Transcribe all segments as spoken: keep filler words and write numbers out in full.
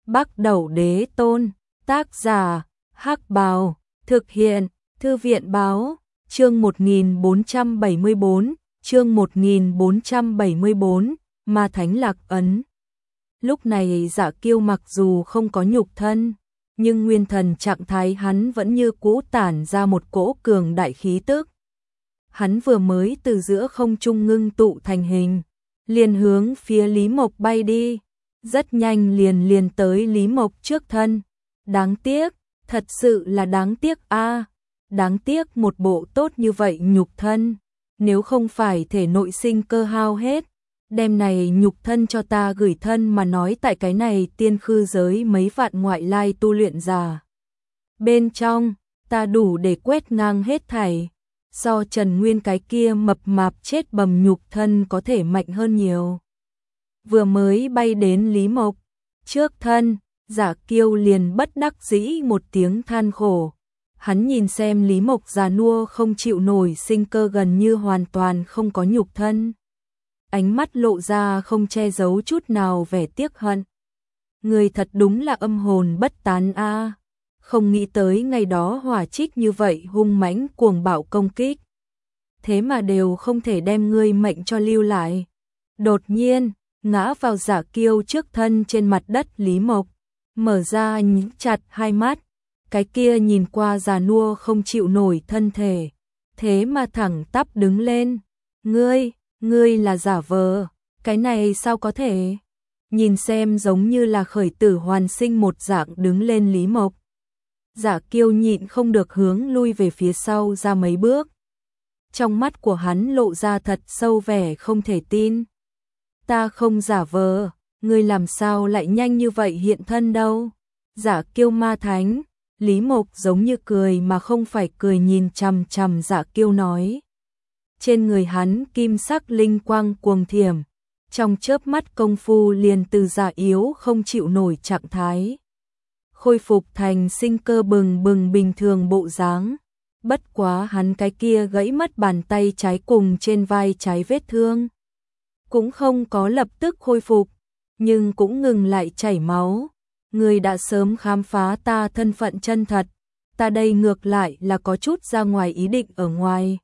Bắc Đẩu Đế Tôn, tác giả, Hắc Bào, thực hiện, Thư viện Báo, chương một nghìn bốn trăm bảy mươi bốn, chương một nghìn bốn trăm bảy mươi bốn, Ma Thánh Lạc Ấn. Lúc này Dạ Kiêu mặc dù không có nhục thân, nhưng nguyên thần trạng thái hắn vẫn như cũ tản ra một cỗ cường đại khí tức. Hắn vừa mới từ giữa không trung ngưng tụ thành hình, liền hướng phía Lý Mộc bay đi, rất nhanh liền liền tới Lý Mộc trước thân. Đáng tiếc, thật sự là đáng tiếc a, đáng tiếc một bộ tốt như vậy nhục thân, nếu không phải thể nội sinh cơ hao hết, đem này nhục thân cho ta gửi thân mà nói tại cái này tiên khư giới mấy vạn ngoại lai tu luyện giả. Bên trong, ta đủ để quét ngang hết thảy, so Trần Nguyên cái kia mập mạp chết bầm nhục thân có thể mạnh hơn nhiều. Vừa mới bay đến Lý Mộc trước thân, Dạ Kiêu liền bất đắc dĩ một tiếng than khổ. Hắn nhìn xem Lý Mộc già nua không chịu nổi sinh cơ gần như hoàn toàn không có nhục thân. Ánh mắt lộ ra không che giấu chút nào vẻ tiếc hận. Người thật đúng là âm hồn bất tán a, không nghĩ tới ngày đó hỏa trích như vậy hung mãnh cuồng bạo công kích. Thế mà đều không thể đem ngươi mệnh cho lưu lại. Đột nhiên, ngã vào Dạ Kiêu trước thân trên mặt đất Lý Mộc, mở ra nhíu chặt hai mắt, cái kia nhìn qua già nua không chịu nổi thân thể, thế mà thẳng tắp đứng lên. Ngươi, ngươi là giả vờ, cái này sao có thể? Nhìn xem giống như là khởi tử hoàn sinh một dạng đứng lên Lý Mộc. Dạ Kiêu nhịn không được hướng lui về phía sau ra mấy bước. Trong mắt của hắn lộ ra thật sâu vẻ không thể tin. Ta không giả vờ, ngươi làm sao lại nhanh như vậy hiện thân đâu? Dạ Kiêu ma thánh, Lý Mộc giống như cười mà không phải cười nhìn chằm chằm Dạ Kiêu nói. Trên người hắn kim sắc linh quang cuồng thiểm, trong chớp mắt công phu liền từ già yếu không chịu nổi trạng thái, khôi phục thành sinh cơ bừng bừng bình thường bộ dáng. Bất quá hắn cái kia gãy mất bàn tay trái cùng trên vai trái vết thương cũng không có lập tức khôi phục, nhưng cũng ngừng lại chảy máu. Người đã sớm khám phá ta thân phận chân thật, ta đây ngược lại là có chút ra ngoài ý định ở ngoài.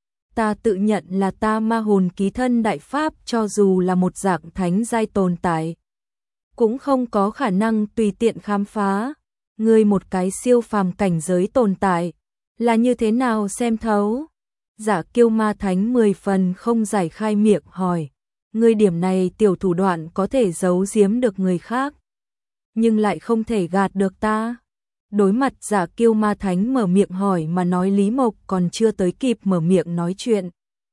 Ta tự nhận là ta ma hồn ký thân đại pháp cho dù là một dạng thánh giai tồn tại, cũng không có khả năng tùy tiện khám phá. Ngươi một cái siêu phàm cảnh giới tồn tại, là như thế nào xem thấu? Dạ Kiêu ma thánh mười phần không giải khai miệng hỏi. Ngươi điểm này tiểu thủ đoạn có thể giấu giếm được người khác, nhưng lại không thể gạt được ta. Đối mặt Dạ Kiêu ma thánh mở miệng hỏi mà nói, Lý Mộc còn chưa tới kịp mở miệng nói chuyện.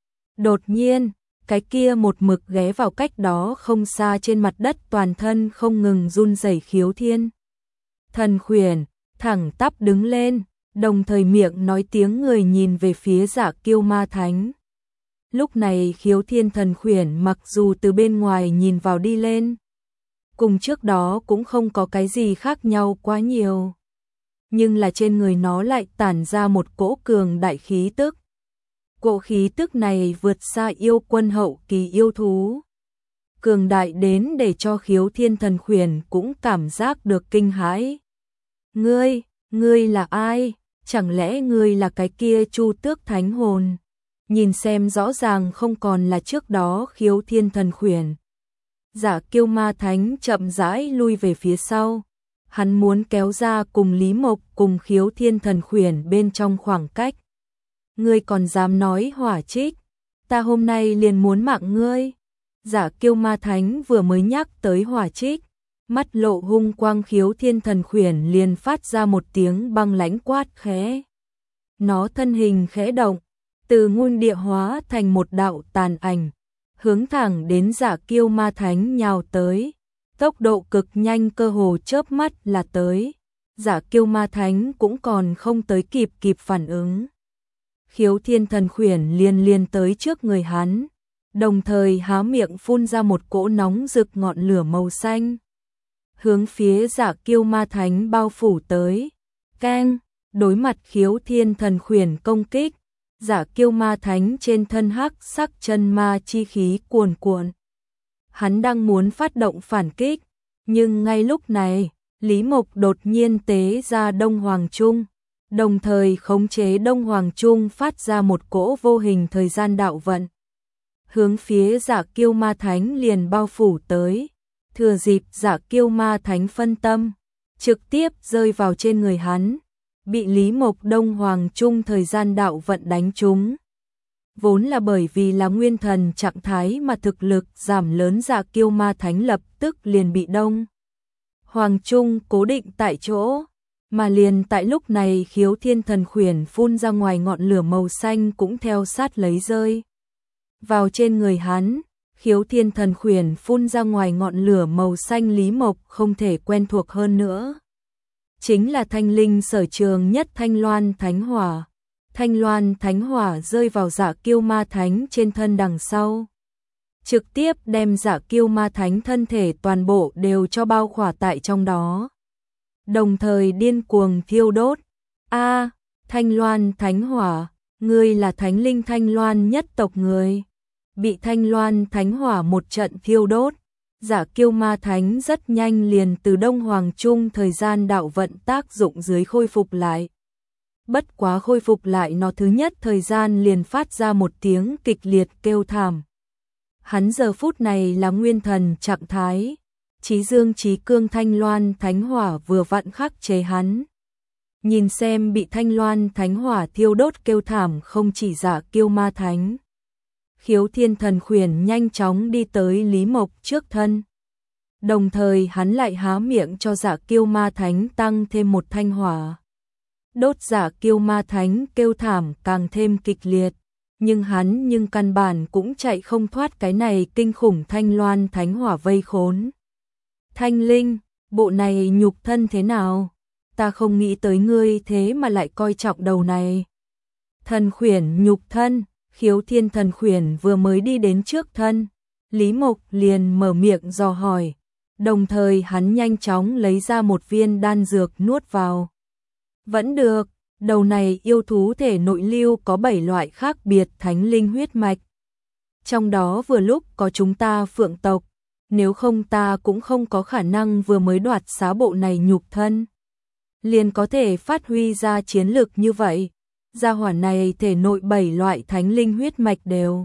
Đột nhiên, cái kia một mực ghé vào cách đó không xa trên mặt đất toàn thân không ngừng run rẩy Khiếu Thiên Thần Khuyển thẳng tắp đứng lên, đồng thời miệng nói tiếng người nhìn về phía Dạ Kiêu ma thánh. Lúc này Khiếu Thiên Thần Khuyển mặc dù từ bên ngoài nhìn vào đi lên, cùng trước đó cũng không có cái gì khác nhau quá nhiều, nhưng là trên người nó lại tản ra một cỗ cường đại khí tức. Cỗ khí tức này vượt xa yêu quân hậu kỳ yêu thú, cường đại đến để cho Khiếu Thiên Thần Khuyển cũng cảm giác được kinh hãi. Ngươi, ngươi là ai? Chẳng lẽ ngươi là cái kia Chu Tước Thánh Hồn? Nhìn xem rõ ràng không còn là trước đó Khiếu Thiên Thần Khuyển. Dạ Kiêu ma thánh chậm rãi lui về phía sau. Hắn muốn kéo ra cùng Lý Mộc cùng Khiếu Thiên Thần Khuyển bên trong khoảng cách. Ngươi còn dám nói hỏa trích, ta hôm nay liền muốn mạng ngươi. Dạ Kiêu ma thánh vừa mới nhắc tới hỏa trích, mắt lộ hung quang Khiếu Thiên Thần Khuyển liền phát ra một tiếng băng lãnh quát khẽ. Nó thân hình khẽ động, từ nguyên địa hóa thành một đạo tàn ảnh, hướng thẳng đến Dạ Kiêu ma thánh nhào tới. Tốc độ cực nhanh, cơ hồ chớp mắt là tới. Dạ Kiêu ma thánh cũng còn không tới kịp kịp phản ứng, Khiếu Thiên Thần Khuyển liền liền tới trước người hắn, đồng thời há miệng phun ra một cỗ nóng rực ngọn lửa màu xanh, hướng phía Dạ Kiêu ma thánh bao phủ tới. Keng, đối mặt Khiếu Thiên Thần Khuyển công kích, Dạ Kiêu ma thánh trên thân hắc sắc chân ma chi khí cuồn cuộn. Hắn đang muốn phát động phản kích, nhưng ngay lúc này, Lý Mộc đột nhiên tế ra Đông Hoàng Trung, đồng thời khống chế Đông Hoàng Trung phát ra một cỗ vô hình thời gian đạo vận. Hướng phía Dạ Kiêu Ma Thánh liền bao phủ tới, thừa dịp Dạ Kiêu Ma Thánh phân tâm, trực tiếp rơi vào trên người hắn, bị Lý Mộc Đông Hoàng Trung thời gian đạo vận đánh trúng. Vốn là bởi vì là nguyên thần trạng thái mà thực lực giảm lớn, Dạ Kiêu Ma Thánh lập tức liền bị Đông Hoàng Trung cố định tại chỗ, mà liền tại lúc này Khiếu Thiên Thần Khuyển phun ra ngoài ngọn lửa màu xanh cũng theo sát lấy rơi vào trên người hắn. Khiếu Thiên Thần Khuyển phun ra ngoài ngọn lửa màu xanh, Lý Mộc không thể quen thuộc hơn nữa. Chính là thanh linh sở trường nhất Thanh Loan Thánh Hỏa. Thanh Loan Thánh Hỏa rơi vào Dạ Kiêu Ma Thánh trên thân đằng sau, trực tiếp đem Dạ Kiêu Ma Thánh thân thể toàn bộ đều cho bao khỏa tại trong đó, đồng thời điên cuồng thiêu đốt. A, Thanh Loan Thánh Hỏa, ngươi là thánh linh Thanh Loan nhất tộc người. Bị Thanh Loan Thánh Hỏa một trận thiêu đốt, Dạ Kiêu Ma Thánh rất nhanh liền từ Đông Hoàng Trung thời gian đạo vận tác dụng dưới khôi phục lại. Bất quá khôi phục lại nó thứ nhất thời gian liền phát ra một tiếng kịch liệt kêu thảm. Hắn giờ phút này là nguyên thần trạng thái, Chí Dương Chí Cương Thanh Loan Thánh Hỏa vừa vặn khắc chế hắn. Nhìn xem bị Thanh Loan Thánh Hỏa thiêu đốt kêu thảm không chỉ Dạ Kiêu Ma Thánh. Khiếu Thiên Thần Khuyển nhanh chóng đi tới Lý Mộc trước thân. Đồng thời hắn lại há miệng cho Dạ Kiêu Ma Thánh tăng thêm một thanh hỏa. Đốt Dạ Kiêu Ma Thánh kêu thảm càng thêm kịch liệt, nhưng hắn nhưng căn bản cũng chạy không thoát cái này kinh khủng Thanh Loan Thánh Hỏa vây khốn. Thanh Linh, bộ này nhục thân thế nào? Ta không nghĩ tới ngươi thế mà lại coi trọng đầu này. Thần Khuyển nhục thân. Khiếu Thiên Thần Khuyển vừa mới đi đến trước thân, Lý Mộc liền mở miệng dò hỏi, đồng thời hắn nhanh chóng lấy ra một viên đan dược nuốt vào. Vẫn được, đầu này yêu thú thể nội lưu có bảy loại khác biệt thánh linh huyết mạch. Trong đó vừa lúc có chúng ta Phượng tộc, nếu không ta cũng không có khả năng vừa mới đoạt xá bộ này nhục thân, liền có thể phát huy ra chiến lực như vậy. Gia hỏa này thể nội bảy loại thánh linh huyết mạch đều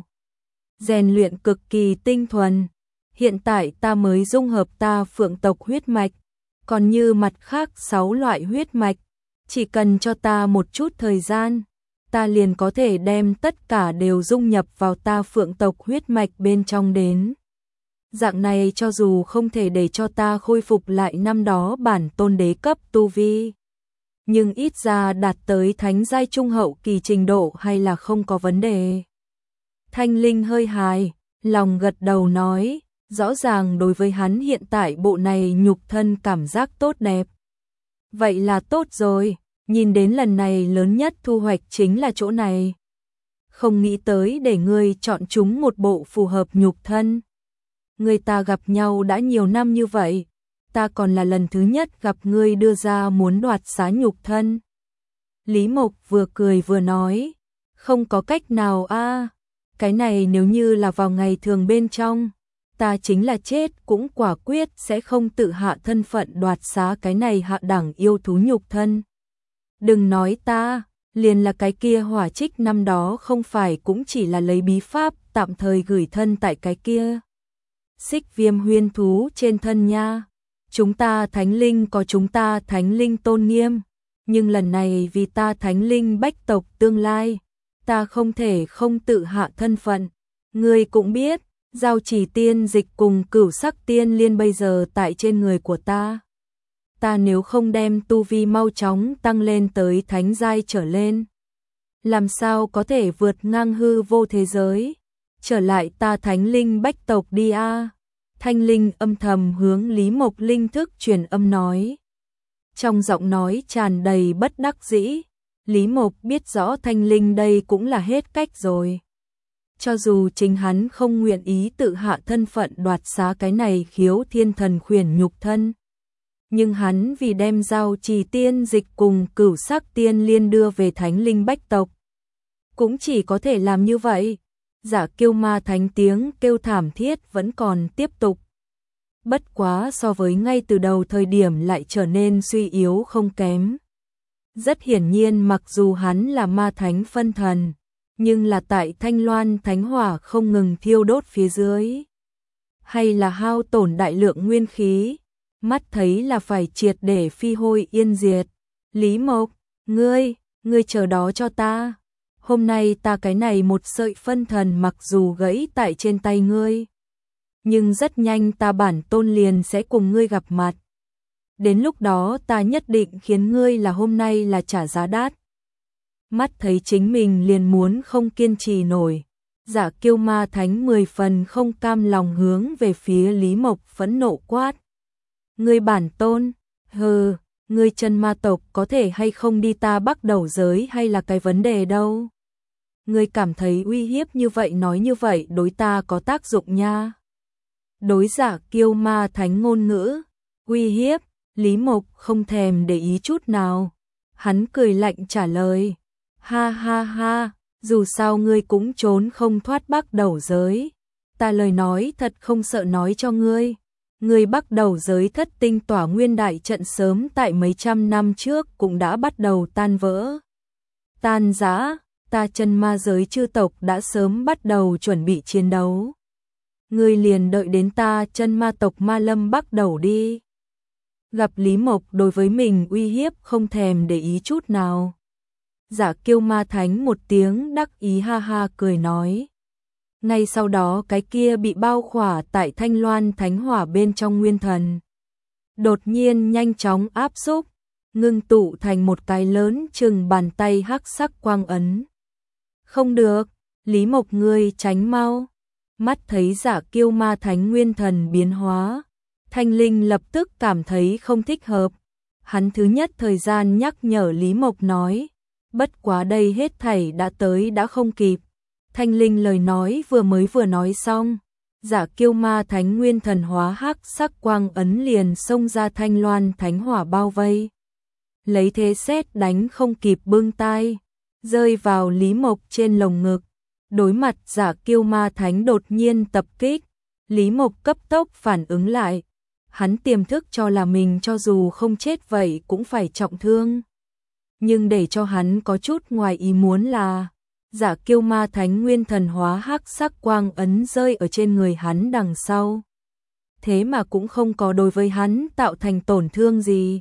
rèn luyện cực kỳ tinh thuần. Hiện tại ta mới dung hợp ta Phượng tộc huyết mạch, còn như mặt khác sáu loại huyết mạch, chỉ cần cho ta một chút thời gian, ta liền có thể đem tất cả đều dung nhập vào ta Phượng tộc huyết mạch bên trong đến. Dạng này cho dù không thể để cho ta khôi phục lại năm đó bản tôn đế cấp tu vi, nhưng ít ra đạt tới thánh giai trung hậu kỳ trình độ hay là không có vấn đề. Thanh Linh hơi hài lòng gật đầu nói, rõ ràng đối với hắn hiện tại bộ này nhục thân cảm giác tốt đẹp. Vậy là tốt rồi, nhìn đến lần này lớn nhất thu hoạch chính là chỗ này. Không nghĩ tới để ngươi chọn chúng một bộ phù hợp nhục thân. Người ta gặp nhau đã nhiều năm như vậy, ta còn là lần thứ nhất gặp ngươi đưa ra muốn đoạt xá nhục thân. Lý Mộc vừa cười vừa nói, không có cách nào a, cái này nếu như là vào ngày thường bên trong, ta chính là chết cũng quả quyết sẽ không tự hạ thân phận đoạt xá cái này hạ đẳng yêu thú nhục thân. Đừng nói ta, liền là cái kia Hỏa Trích năm đó không phải cũng chỉ là lấy bí pháp tạm thời gửi thân tại cái kia Xích Viêm huyên thú trên thân nha. Chúng ta thánh linh có chúng ta thánh linh tôn nghiêm, nhưng lần này vì ta thánh linh bách tộc tương lai, ta không thể không tự hạ thân phận. Ngươi cũng biết, Giao Chỉ Tiên Dịch cùng Cửu Sắc Tiên Liên bây giờ tại trên người của ta. Ta nếu không đem tu vi mau chóng tăng lên tới thánh giai trở lên, làm sao có thể vượt ngang hư vô thế giới, trở lại ta thánh linh bách tộc đi a. Thanh Linh âm thầm hướng Lý Mộc linh thức truyền âm nói. Trong giọng nói tràn đầy bất đắc dĩ, Lý Mộc biết rõ Thanh Linh đây cũng là hết cách rồi. Cho dù chính hắn không nguyện ý tự hạ thân phận đoạt xá cái này Khiếu Thiên Thần Khuyển nhục thân, nhưng hắn vì đem Giao Trì Tiên Dịch cùng Cửu Sắc Tiên Liên đưa về thánh linh bách tộc, cũng chỉ có thể làm như vậy. Dạ Kiêu Ma Thánh tiếng kêu thảm thiết vẫn còn tiếp tục. bất quá so với ngay từ đầu thời điểm lại trở nên suy yếu không kém. Rất hiển nhiên mặc dù hắn là ma thánh phân thần, nhưng là tại Thanh Loan thánh hỏa không ngừng thiêu đốt phía dưới, hay là hao tổn đại lượng nguyên khí, mắt thấy là phải triệt để phi hôi yên diệt. Lý Mộc, ngươi, ngươi chờ đó cho ta. Hôm nay ta cái này một sợi phân thần mặc dù gãy tại trên tay ngươi, nhưng rất nhanh ta bản tôn liền sẽ cùng ngươi gặp mặt. Đến lúc đó ta nhất định khiến ngươi là hôm nay là trả giá đắt. Mắt thấy chính mình liền muốn không kiên trì nổi, Dạ Kiêu Ma Thánh mười phần không cam lòng hướng về phía Lý Mộc phẫn nộ quát. Ngươi bản tôn, hừ, ngươi chân ma tộc có thể hay không đi ta Bắc Đầu giới hay là cái vấn đề đâu. Ngươi cảm thấy uy hiếp như vậy nói như vậy đối ta có tác dụng nha. Đối Dạ Kiêu Ma Thánh ngôn ngữ, uy hiếp, Lý Mộc không thèm để ý chút nào. Hắn cười lạnh trả lời, ha ha ha, dù sao ngươi cũng trốn không thoát Bắc Đầu giới. Ta lời nói thật không sợ nói cho ngươi. Ngươi Bắc Đầu giới thất tinh tỏa nguyên đại trận sớm tại mấy trăm năm trước cũng đã bắt đầu tan vỡ. Tan rã, ta chân ma giới chư tộc đã sớm bắt đầu chuẩn bị chiến đấu. Ngươi liền đợi đến ta chân ma tộc Ma Lâm Bắc Đầu đi. Gặp Lý Mộc đối với mình uy hiếp không thèm để ý chút nào. Dạ Kiêu Ma Thánh một tiếng đắc ý ha ha cười nói. Ngay sau đó cái kia bị bao khỏa tại Thanh Loan Thánh Hỏa bên trong nguyên thần, đột nhiên nhanh chóng áp xúc, ngưng tụ thành một cái lớn chừng bàn tay hắc sắc quang ấn. Không được, Lý Mộc ngươi tránh mau. Mắt thấy Dạ Kiêu Ma Thánh nguyên thần biến hóa, Thanh Linh lập tức cảm thấy không thích hợp. Hắn thứ nhất thời gian nhắc nhở Lý Mộc nói, bất quá đây hết thảy đã tới đã không kịp. Thanh Linh lời nói vừa mới vừa nói xong, Dạ Kiêu Ma Thánh nguyên thần hóa hắc sắc quang ấn liền xông ra Thanh Loan Thánh Hỏa bao vây. Lấy thế sét đánh không kịp bưng tai, rơi vào Lý Mộc trên lồng ngực. Đối mặt Dạ Kiêu Ma Thánh đột nhiên tập kích, Lý Mộc cấp tốc phản ứng lại. Hắn tiềm thức cho là mình cho dù không chết vậy cũng phải trọng thương. Nhưng để cho hắn có chút ngoài ý muốn là Dạ Kiêu Ma Thánh nguyên thần hóa hắc sắc quang ấn rơi ở trên người hắn đằng sau. Thế mà cũng không có đối với hắn tạo thành tổn thương gì.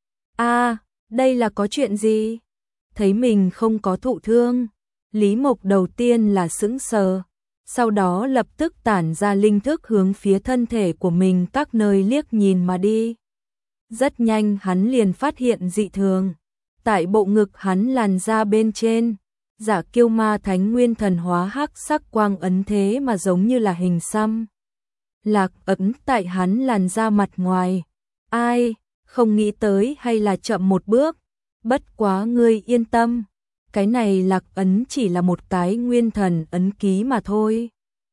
A, à, đây là có chuyện gì? Thấy mình không có thụ thương, Lý Mộc đầu tiên là sững sờ, sau đó lập tức tản ra linh thức hướng phía thân thể của mình các nơi liếc nhìn mà đi. Rất nhanh hắn liền phát hiện dị thường. Tại bộ ngực hắn làn da bên trên, Dạ Kiêu Ma Thánh nguyên thần hóa hắc sắc quang ấn thế mà giống như là hình xăm lạc ấn tại hắn làn da mặt ngoài. Ai, không nghĩ tới hay là chậm một bước. Bất quá ngươi yên tâm, cái này lạc ấn chỉ là một cái nguyên thần ấn ký mà thôi,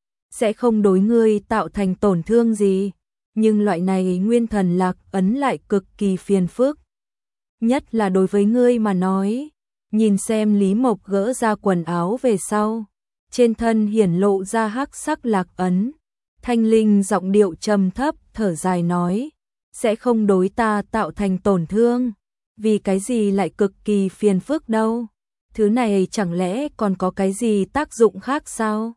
sẽ không đối ngươi tạo thành tổn thương gì. Nhưng loại này nguyên thần lạc ấn lại cực kỳ phiền phức, nhất là đối với ngươi mà nói. Nhìn xem Lý Mộc gỡ ra quần áo về sau, trên thân hiển lộ ra hắc sắc lạc ấn. Thanh Linh giọng điệu trầm thấp thở dài nói, sẽ không đối ta tạo thành tổn thương. Vì cái gì lại cực kỳ phiền phức đâu? Thứ này chẳng lẽ còn có cái gì tác dụng khác sao?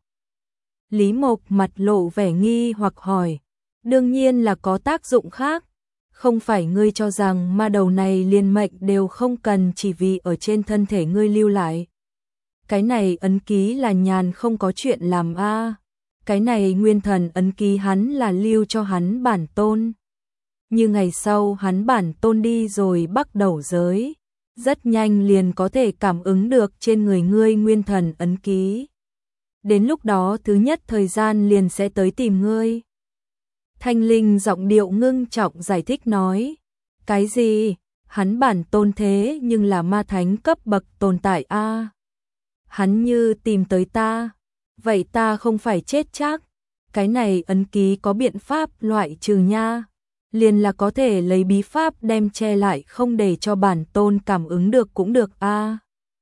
Lý Mộc mặt lộ vẻ nghi hoặc hỏi, đương nhiên là có tác dụng khác. Không phải ngươi cho rằng ma đầu này liền mệnh đều không cần chỉ vì ở trên thân thể ngươi lưu lại. Cái này ấn ký là nhàn không có chuyện làm a. À. Cái này nguyên thần ấn ký hắn là lưu cho hắn bản tôn. Như ngày sau hắn bản tôn đi rồi Bắc Đầu giới, rất nhanh liền có thể cảm ứng được trên người ngươi nguyên thần ấn ký. Đến lúc đó thứ nhất thời gian liền sẽ tới tìm ngươi. Thanh Linh giọng điệu ngưng trọng giải thích nói, cái gì? Hắn bản tôn thế nhưng là ma thánh cấp bậc tồn tại a. À. Hắn như tìm tới ta, vậy ta không phải chết chắc. Cái này ấn ký có biện pháp loại trừ nha. Liền là có thể lấy bí pháp đem che lại không để cho bản tôn cảm ứng được cũng được a. À.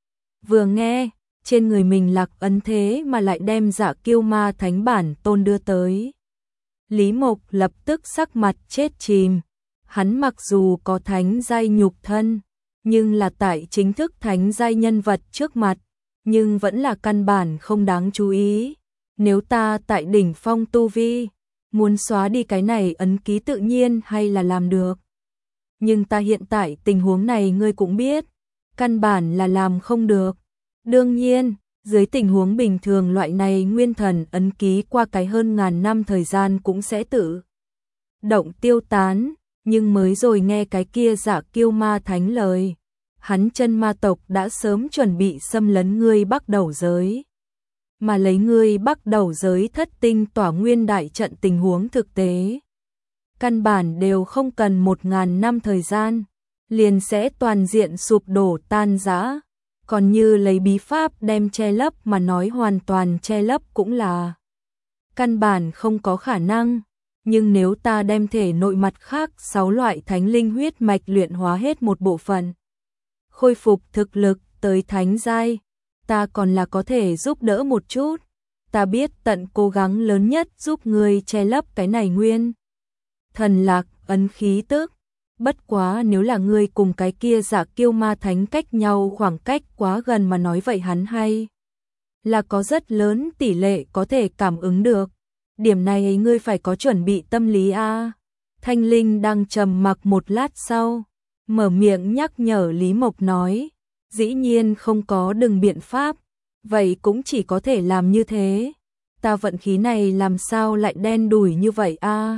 Vừa nghe, trên người mình lạc ấn thế mà lại đem Dạ Kiêu Ma Thánh bản tôn đưa tới. Lý Mộc lập tức sắc mặt chết chìm. Hắn mặc dù có thánh giai nhục thân, nhưng là tại chính thức thánh giai nhân vật trước mặt, nhưng vẫn là căn bản không đáng chú ý. Nếu ta tại đỉnh phong tu vi, muốn xóa đi cái này ấn ký tự nhiên hay là làm được. Nhưng ta hiện tại tình huống này ngươi cũng biết, căn bản là làm không được. Đương nhiên, dưới tình huống bình thường loại này nguyên thần ấn ký qua cái hơn ngàn năm thời gian cũng sẽ tự động tiêu tán, nhưng mới rồi nghe cái kia Giả Kiêu Ma Thánh lời, hắn chân ma tộc đã sớm chuẩn bị xâm lấn ngươi Bắc Đầu giới. Mà lấy ngươi Bắc Đầu giới thất tinh tỏa nguyên đại trận tình huống thực tế, căn bản đều không cần một ngàn năm thời gian, liền sẽ toàn diện sụp đổ tan rã. Còn như lấy bí pháp đem che lấp mà nói hoàn toàn che lấp cũng là căn bản không có khả năng. Nhưng nếu ta đem thể nội mặt khác sáu loại thánh linh huyết mạch luyện hóa hết một bộ phận, khôi phục thực lực tới thánh giai, ta còn là có thể giúp đỡ một chút. Ta biết tận cố gắng lớn nhất giúp ngươi che lấp cái này nguyên thần lạc ấn khí tức. Bất quá nếu là ngươi cùng cái kia Giả Kiêu Ma Thánh cách nhau khoảng cách quá gần mà nói vậy hắn hay là có rất lớn tỷ lệ có thể cảm ứng được. Điểm này ngươi phải có chuẩn bị tâm lý a. Thanh Linh đang trầm mặc một lát sau, mở miệng nhắc nhở Lý Mộc nói, dĩ nhiên không có đừng biện pháp, vậy cũng chỉ có thể làm như thế. Ta vận khí này làm sao lại đen đủi như vậy a?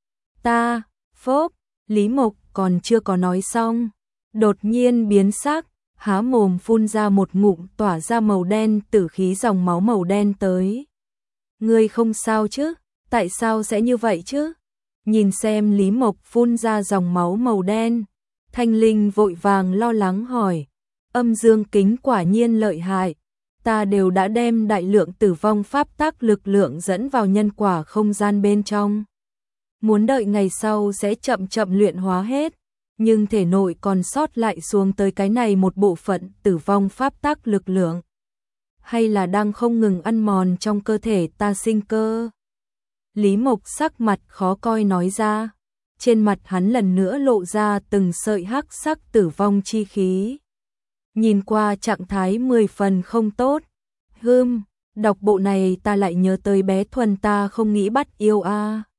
Ta, phốp, Lý Mộc còn chưa có nói xong, đột nhiên biến sắc, há mồm phun ra một ngụm tỏa ra màu đen tử khí dòng máu màu đen tới. Ngươi không sao chứ? Tại sao sẽ như vậy chứ? Nhìn xem Lý Mộc phun ra dòng máu màu đen, Thanh Linh vội vàng lo lắng hỏi, âm dương kính quả nhiên lợi hại, ta đều đã đem đại lượng tử vong pháp tắc lực lượng dẫn vào nhân quả không gian bên trong. Muốn đợi ngày sau sẽ chậm chậm luyện hóa hết, nhưng thể nội còn sót lại xuống tới cái này một bộ phận tử vong pháp tắc lực lượng, hay là đang không ngừng ăn mòn trong cơ thể ta sinh cơ. Lý Mộc sắc mặt khó coi nói ra, trên mặt hắn lần nữa lộ ra từng sợi hắc sắc tử vong chi khí. Nhìn qua trạng thái mười phần không tốt. Hừm, đọc bộ này ta lại nhớ tới bé Thuần ta không nghĩ bắt yêu a.